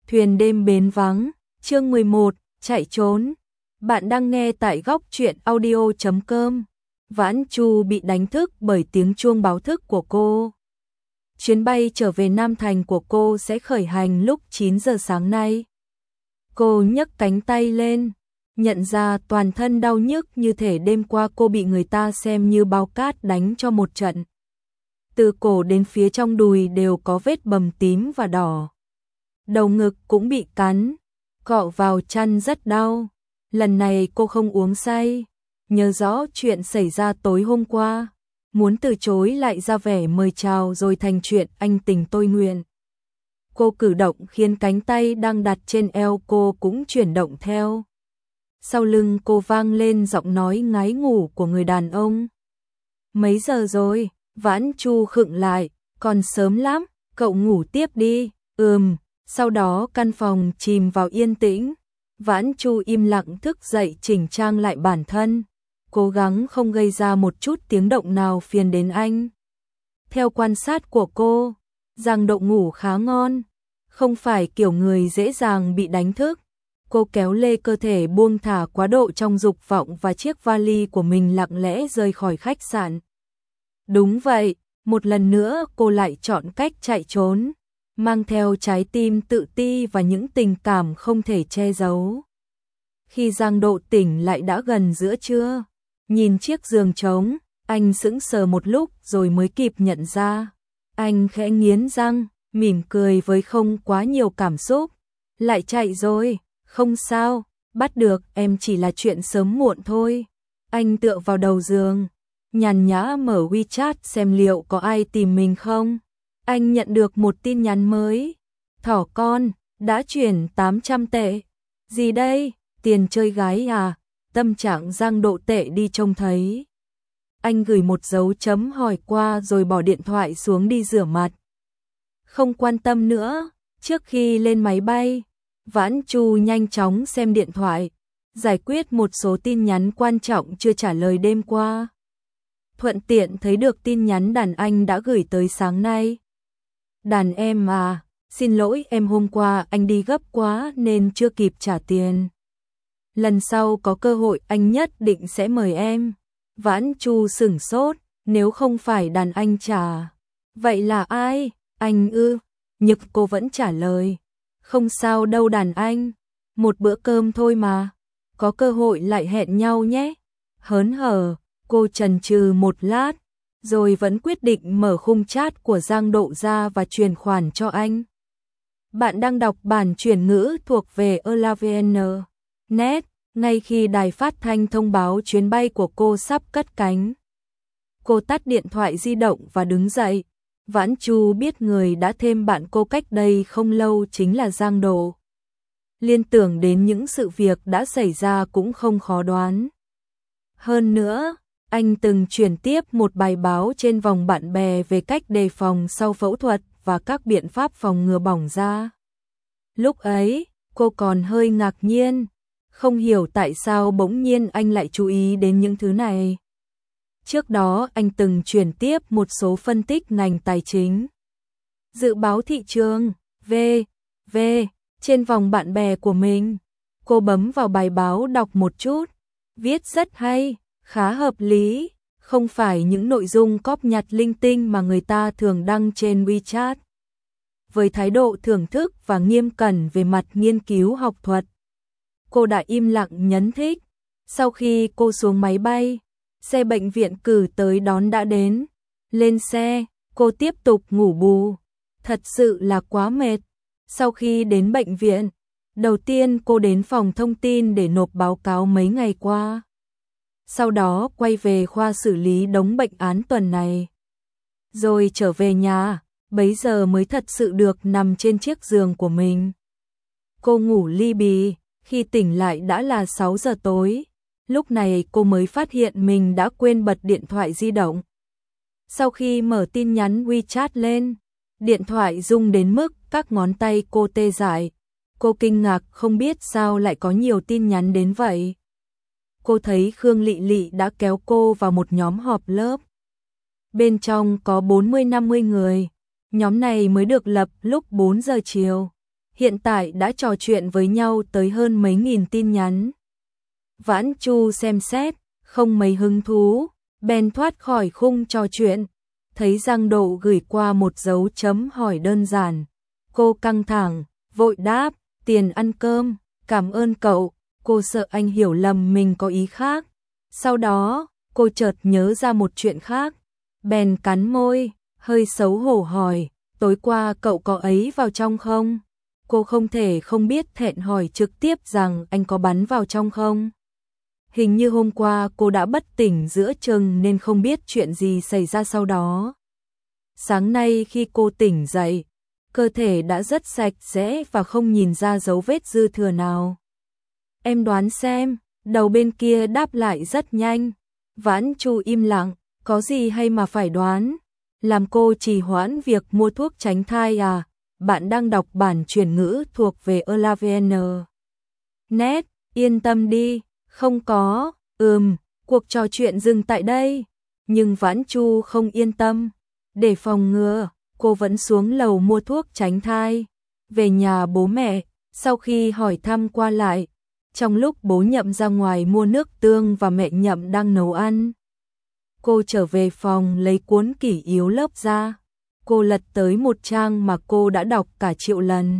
Thuyền đêm bến vắng, chương 11, chạy trốn. Bạn đang nghe tại góc truyện audio.com. Vãn Chu bị đánh thức bởi tiếng chuông báo thức của cô. Chuyến bay trở về Nam Thành của cô sẽ khởi hành lúc 9 giờ sáng nay. Cô nhấc cánh tay lên, nhận ra toàn thân đau nhức như thể đêm qua cô bị người ta xem như bao cát đánh cho một trận. Từ cổ đến phía trong đùi đều có vết bầm tím và đỏ. Đầu ngực cũng bị cắn, cọ vào chăn rất đau. Lần này cô không uống say, nhớ rõ chuyện xảy ra tối hôm qua, muốn từ chối lại ra vẻ mời chào rồi thành chuyện anh tình tôi nguyện. Cô cử động khiến cánh tay đang đặt trên eo cô cũng chuyển động theo. Sau lưng cô vang lên giọng nói ngái ngủ của người đàn ông. Mấy giờ rồi? Vãn Chu khựng lại, còn sớm lắm, cậu ngủ tiếp đi. Sau đó căn phòng chìm vào yên tĩnh. Vãn Chu im lặng thức dậy chỉnh trang lại bản thân, cố gắng không gây ra một chút tiếng động nào phiền đến anh. Theo quan sát của cô, Giang Độ ngủ khá ngon, không phải kiểu người dễ dàng bị đánh thức. Cô kéo lê cơ thể buông thả quá độ trong dục vọng và chiếc vali của mình lặng lẽ rời khỏi khách sạn. Đúng vậy, một lần nữa cô lại chọn cách chạy trốn, mang theo trái tim tự ti và những tình cảm không thể che giấu. Khi Giang Độ tỉnh lại đã gần giữa trưa, nhìn chiếc giường trống, anh sững sờ một lúc rồi mới kịp nhận ra. Anh khẽ nghiến răng, mỉm cười với không quá nhiều cảm xúc. Lại chạy rồi, không sao, bắt được em chỉ là chuyện sớm muộn thôi. Anh tựa vào đầu giường, nhàn nhã mở WeChat xem liệu có ai tìm mình không. Anh nhận được một tin nhắn mới. Thỏ con, đã chuyển 800 tệ. Gì đây? Tiền chơi gái à? Tâm trạng Giang Độ tệ đi trông thấy. Anh gửi một dấu chấm hỏi qua rồi bỏ điện thoại xuống đi rửa mặt. Không quan tâm nữa, trước khi lên máy bay, Vãn Chu nhanh chóng xem điện thoại, giải quyết một số tin nhắn quan trọng chưa trả lời đêm qua. Thuận tiện thấy được tin nhắn đàn anh đã gửi tới sáng nay. Đàn em à, xin lỗi em hôm qua anh đi gấp quá nên chưa kịp trả tiền. Lần sau có cơ hội anh nhất định sẽ mời em. Vãn Chu sửng sốt, nếu không phải đàn anh trả. Vậy là ai? Anh ư? Nhực cô vẫn trả lời. Không sao đâu đàn anh, một bữa cơm thôi mà. Có cơ hội lại hẹn nhau nhé. Hớn hở, cô chần chừ một lát, rồi vẫn quyết định mở khung chat của Giang Độ ra và chuyển khoản cho anh. Bạn đang đọc bản chuyển ngữ thuộc về elavn.net, ngay khi đài phát thanh thông báo chuyến bay của cô sắp cất cánh. Cô tắt điện thoại di động và đứng dậy. Vãn Chu biết người đã thêm bạn cô cách đây không lâu chính là Giang Độ. Liên tưởng đến những sự việc đã xảy ra cũng không khó đoán. Hơn nữa, anh từng chuyển tiếp một bài báo trên vòng bạn bè về cách đề phòng sau phẫu thuật và các biện pháp phòng ngừa bỏng da. Lúc ấy, cô còn hơi ngạc nhiên, không hiểu tại sao bỗng nhiên anh lại chú ý đến những thứ này. Trước đó anh từng chuyển tiếp một số phân tích ngành tài chính, dự báo thị trường, v.v. trên vòng bạn bè của mình. Cô bấm vào bài báo đọc một chút, viết rất hay, khá hợp lý, không phải những nội dung cóp nhặt linh tinh mà người ta thường đăng trên WeChat. Với thái độ thưởng thức và nghiêm cẩn về mặt nghiên cứu học thuật, cô đã im lặng nhấn thích. Sau khi cô xuống máy bay, xe bệnh viện cử tới đón đã đến. Lên xe, cô tiếp tục ngủ bù. Thật sự là quá mệt. Sau khi đến bệnh viện, đầu tiên cô đến phòng thông tin để nộp báo cáo mấy ngày qua. Sau đó quay về khoa xử lý đống bệnh án tuần này. Rồi trở về nhà, bấy giờ mới thật sự được nằm trên chiếc giường của mình. Cô ngủ li bì, khi tỉnh lại đã là 6 giờ tối. Lúc này cô mới phát hiện mình đã quên bật điện thoại di động. Sau khi mở tin nhắn WeChat lên, điện thoại rung đến mức các ngón tay cô tê dại. Cô kinh ngạc không biết sao lại có nhiều tin nhắn đến vậy. Cô thấy Khương Lị Lị đã kéo cô vào một nhóm họp lớp. Bên trong có 40-50 người. Nhóm này mới được lập lúc 4 giờ chiều. hiện tại đã trò chuyện với nhau tới hơn mấy nghìn tin nhắn. Vãn Chu xem xét, không mấy hứng thú, bèn thoát khỏi khung trò chuyện. Thấy Giang Độ gửi qua một dấu chấm hỏi đơn giản. Cô căng thẳng, vội đáp, tiền ăn cơm, cảm ơn cậu. Cô sợ anh hiểu lầm mình có ý khác. Sau đó, cô chợt nhớ ra một chuyện khác. Bèn cắn môi, hơi xấu hổ hỏi, tối qua cậu có ấy vào trong không? Cô không thể không biết thẹn hỏi trực tiếp rằng anh có bắn vào trong không? Hình như hôm qua cô đã bất tỉnh giữa chừng nên không biết chuyện gì xảy ra sau đó. Sáng nay khi cô tỉnh dậy, cơ thể đã rất sạch sẽ và không nhìn ra dấu vết dư thừa nào. Em đoán xem, đầu bên kia đáp lại rất nhanh. Vãn Chu im lặng, có gì hay mà phải đoán? Làm cô trì hoãn việc mua thuốc tránh thai à? Bạn đang đọc bản chuyển ngữ thuộc về Elavn. Net, yên tâm đi, không có, cuộc trò chuyện dừng tại đây. Nhưng Vãn Chu không yên tâm. Để phòng ngừa, cô vẫn xuống lầu mua thuốc tránh thai. Về nhà bố mẹ, sau khi hỏi thăm qua lại, trong lúc bố Nhậm ra ngoài mua nước tương và mẹ Nhậm đang nấu ăn, cô trở về phòng lấy cuốn kỷ yếu lớp ra. Cô lật tới một trang mà cô đã đọc cả triệu lần.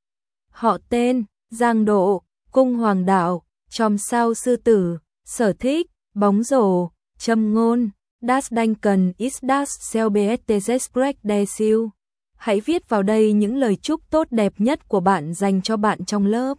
Họ tên, Giang Độ, cung hoàng đạo, chòm sao sư tử, sở thích, bóng rổ, châm ngôn, das Denken ist das selbst Gespräch der Seele. Hãy viết vào đây những lời chúc tốt đẹp nhất của bạn dành cho bạn trong lớp.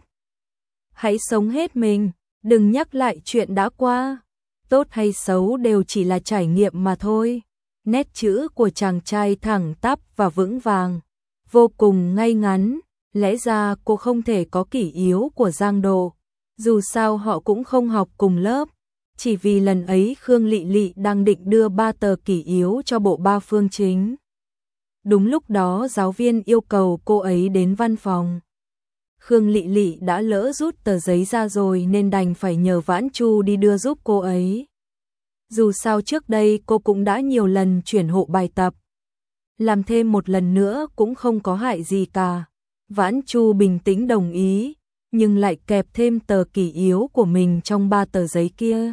Hãy sống hết mình, đừng nhắc lại chuyện đã qua. Tốt hay xấu đều chỉ là trải nghiệm mà thôi. Nét chữ của chàng trai thẳng tắp và vững vàng, vô cùng ngay ngắn. Lẽ ra cô không thể có kỷ yếu của Giang Độ, dù sao họ cũng không học cùng lớp. Chỉ vì lần ấy Khương Lị Lị đang định đưa 3 tờ kỷ yếu cho bộ 3 phương chính. Đúng lúc đó giáo viên yêu cầu cô ấy đến văn phòng. Khương Lị Lị đã lỡ rút tờ giấy ra rồi nên đành phải nhờ Vãn Chu đi đưa giúp cô ấy. Dù sao trước đây cô cũng đã nhiều lần chuyển hộ bài tập. Làm thêm một lần nữa cũng không có hại gì cả. Vãn Chu bình tĩnh đồng ý, nhưng lại kẹp thêm tờ kỷ yếu của mình trong 3 tờ giấy kia.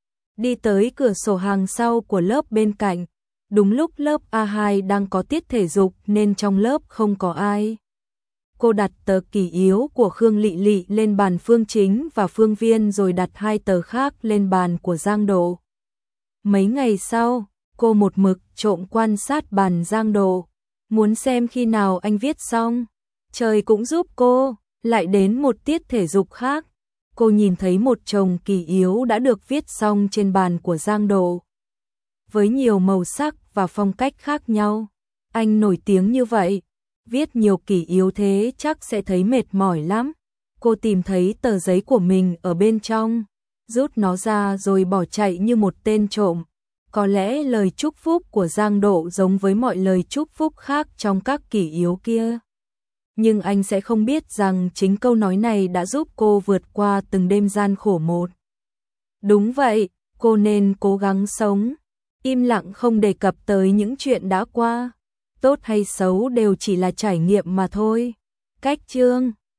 Đi tới cửa sổ hàng sau của lớp bên cạnh. Đúng lúc lớp A2 đang có tiết thể dục nên trong lớp không có ai. Cô đặt tờ kỷ yếu của Khương Lị Lị lên bàn Phương Chính và Phương Viên rồi đặt 2 tờ khác lên bàn của Giang Độ. Mấy ngày sau, cô một mực trộm quan sát bàn Giang Độ, muốn xem khi nào anh viết xong. Trời cũng giúp cô, lại đến một tiết thể dục khác. Cô nhìn thấy một chồng kỷ yếu đã được viết xong trên bàn của Giang Độ. Với nhiều màu sắc và phong cách khác nhau. Anh nổi tiếng như vậy, viết nhiều kỷ yếu thế chắc sẽ thấy mệt mỏi lắm. Cô tìm thấy tờ giấy của mình ở bên trong, rút nó ra rồi bỏ chạy như một tên trộm. Có lẽ lời chúc phúc của Giang Độ giống với mọi lời chúc phúc khác trong các kỷ yếu kia. Nhưng anh sẽ không biết rằng chính câu nói này đã giúp cô vượt qua từng đêm gian khổ một. Đúng vậy, cô nên cố gắng sống, im lặng không đề cập tới những chuyện đã qua. Tốt hay xấu đều chỉ là trải nghiệm mà thôi. Cách chương